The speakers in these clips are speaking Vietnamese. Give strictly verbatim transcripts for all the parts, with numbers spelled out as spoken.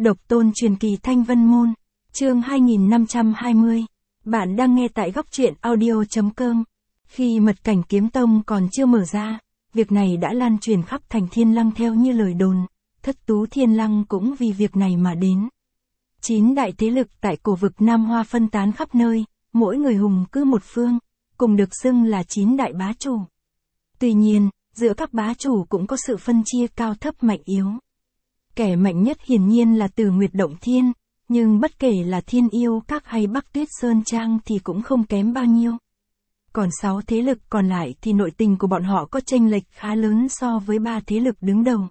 Độc tôn truyền kỳ Thanh Vân Môn, chương hai nghìn năm trăm hai mươi. Bạn đang nghe tại góc truyện audio.com. Khi mật cảnh kiếm tông còn chưa mở ra, việc này đã lan truyền khắp thành Thiên Lăng theo như lời đồn, Thất Tú Thiên Lăng cũng vì việc này mà đến. Chín đại thế lực tại cổ vực Nam Hoa phân tán khắp nơi, mỗi người hùng cứ một phương, cùng được xưng là chín đại bá chủ. Tuy nhiên, giữa các bá chủ cũng có sự phân chia cao thấp mạnh yếu. Kẻ mạnh nhất hiển nhiên là Từ Nguyệt Động Thiên, nhưng bất kể là Thiên Yêu Các hay Bắc Tuyết Sơn Trang thì cũng không kém bao nhiêu. Còn sáu thế lực còn lại thì nội tình của bọn họ có chênh lệch khá lớn so với ba thế lực đứng đầu.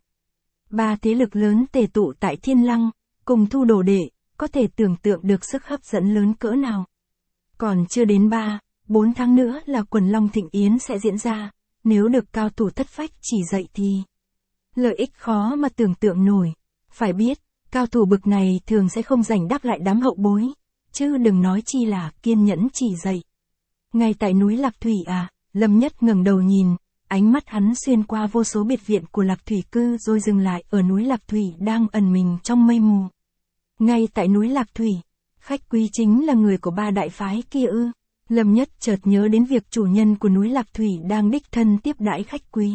Ba thế lực lớn tề tụ tại Thiên Lăng, cùng thu đồ đệ, có thể tưởng tượng được sức hấp dẫn lớn cỡ nào. Còn chưa đến ba, bốn tháng nữa là Quần Long Thịnh Yến sẽ diễn ra, nếu được cao thủ thất phách chỉ dạy thì lợi ích khó mà tưởng tượng nổi. Phải biết, cao thủ bực này thường sẽ không rảnh đáp lại đám hậu bối, chứ đừng nói chi là kiên nhẫn chỉ dạy. Ngay tại núi Lạc Thủy à, Lâm Nhất ngẩng đầu nhìn, ánh mắt hắn xuyên qua vô số biệt viện của Lạc Thủy cư rồi dừng lại ở núi Lạc Thủy đang ẩn mình trong mây mù. Ngay tại núi Lạc Thủy, khách quý chính là người của ba đại phái kia ư. Lâm Nhất chợt nhớ đến việc chủ nhân của núi Lạc Thủy đang đích thân tiếp đãi khách quý.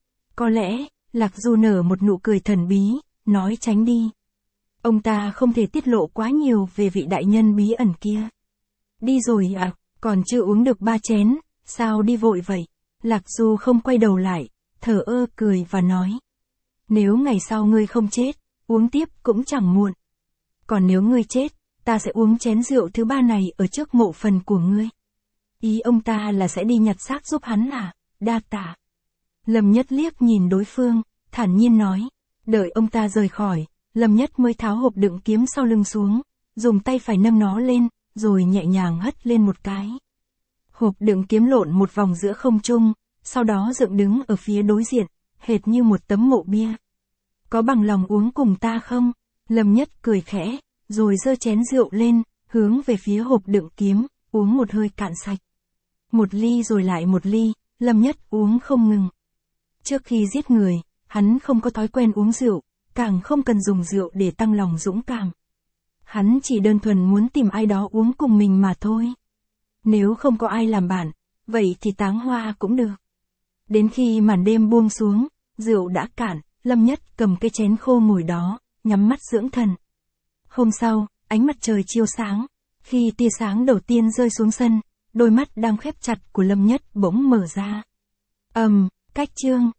Có lẽ, Lạc Du nở một nụ cười thần bí, nói tránh đi. Ông ta không thể tiết lộ quá nhiều về vị đại nhân bí ẩn kia. Đi rồi à, còn chưa uống được ba chén, sao đi vội vậy? Lạc Du không quay đầu lại, thở ơ cười và nói. Nếu ngày sau ngươi không chết, uống tiếp cũng chẳng muộn. Còn nếu ngươi chết, ta sẽ uống chén rượu thứ ba này ở trước mộ phần của ngươi. Ý ông ta là sẽ đi nhặt xác giúp hắn à? Đa tạ. Lâm Nhất liếc nhìn đối phương, thản nhiên nói. Đợi ông ta rời khỏi, Lâm Nhất mới tháo hộp đựng kiếm sau lưng xuống, dùng tay phải nâng nó lên, rồi nhẹ nhàng hất lên một cái. Hộp đựng kiếm lộn một vòng giữa không trung, sau đó dựng đứng ở phía đối diện, hệt như một tấm mộ bia. Có bằng lòng uống cùng ta không? Lâm Nhất cười khẽ, rồi giơ chén rượu lên, hướng về phía hộp đựng kiếm, uống một hơi cạn sạch. Một ly rồi lại một ly, Lâm Nhất uống không ngừng. Trước khi giết người, hắn không có thói quen uống rượu, càng không cần dùng rượu để tăng lòng dũng cảm. Hắn chỉ đơn thuần muốn tìm ai đó uống cùng mình mà thôi. Nếu không có ai làm bạn, vậy thì táng hoa cũng được. Đến khi màn đêm buông xuống, rượu đã cạn, Lâm Nhất cầm cái chén khô ngồi đó, nhắm mắt dưỡng thần. Hôm sau, ánh mặt trời chiếu sáng, khi tia sáng đầu tiên rơi xuống sân, đôi mắt đang khép chặt của Lâm Nhất bỗng mở ra. Ầm, um, cách chương.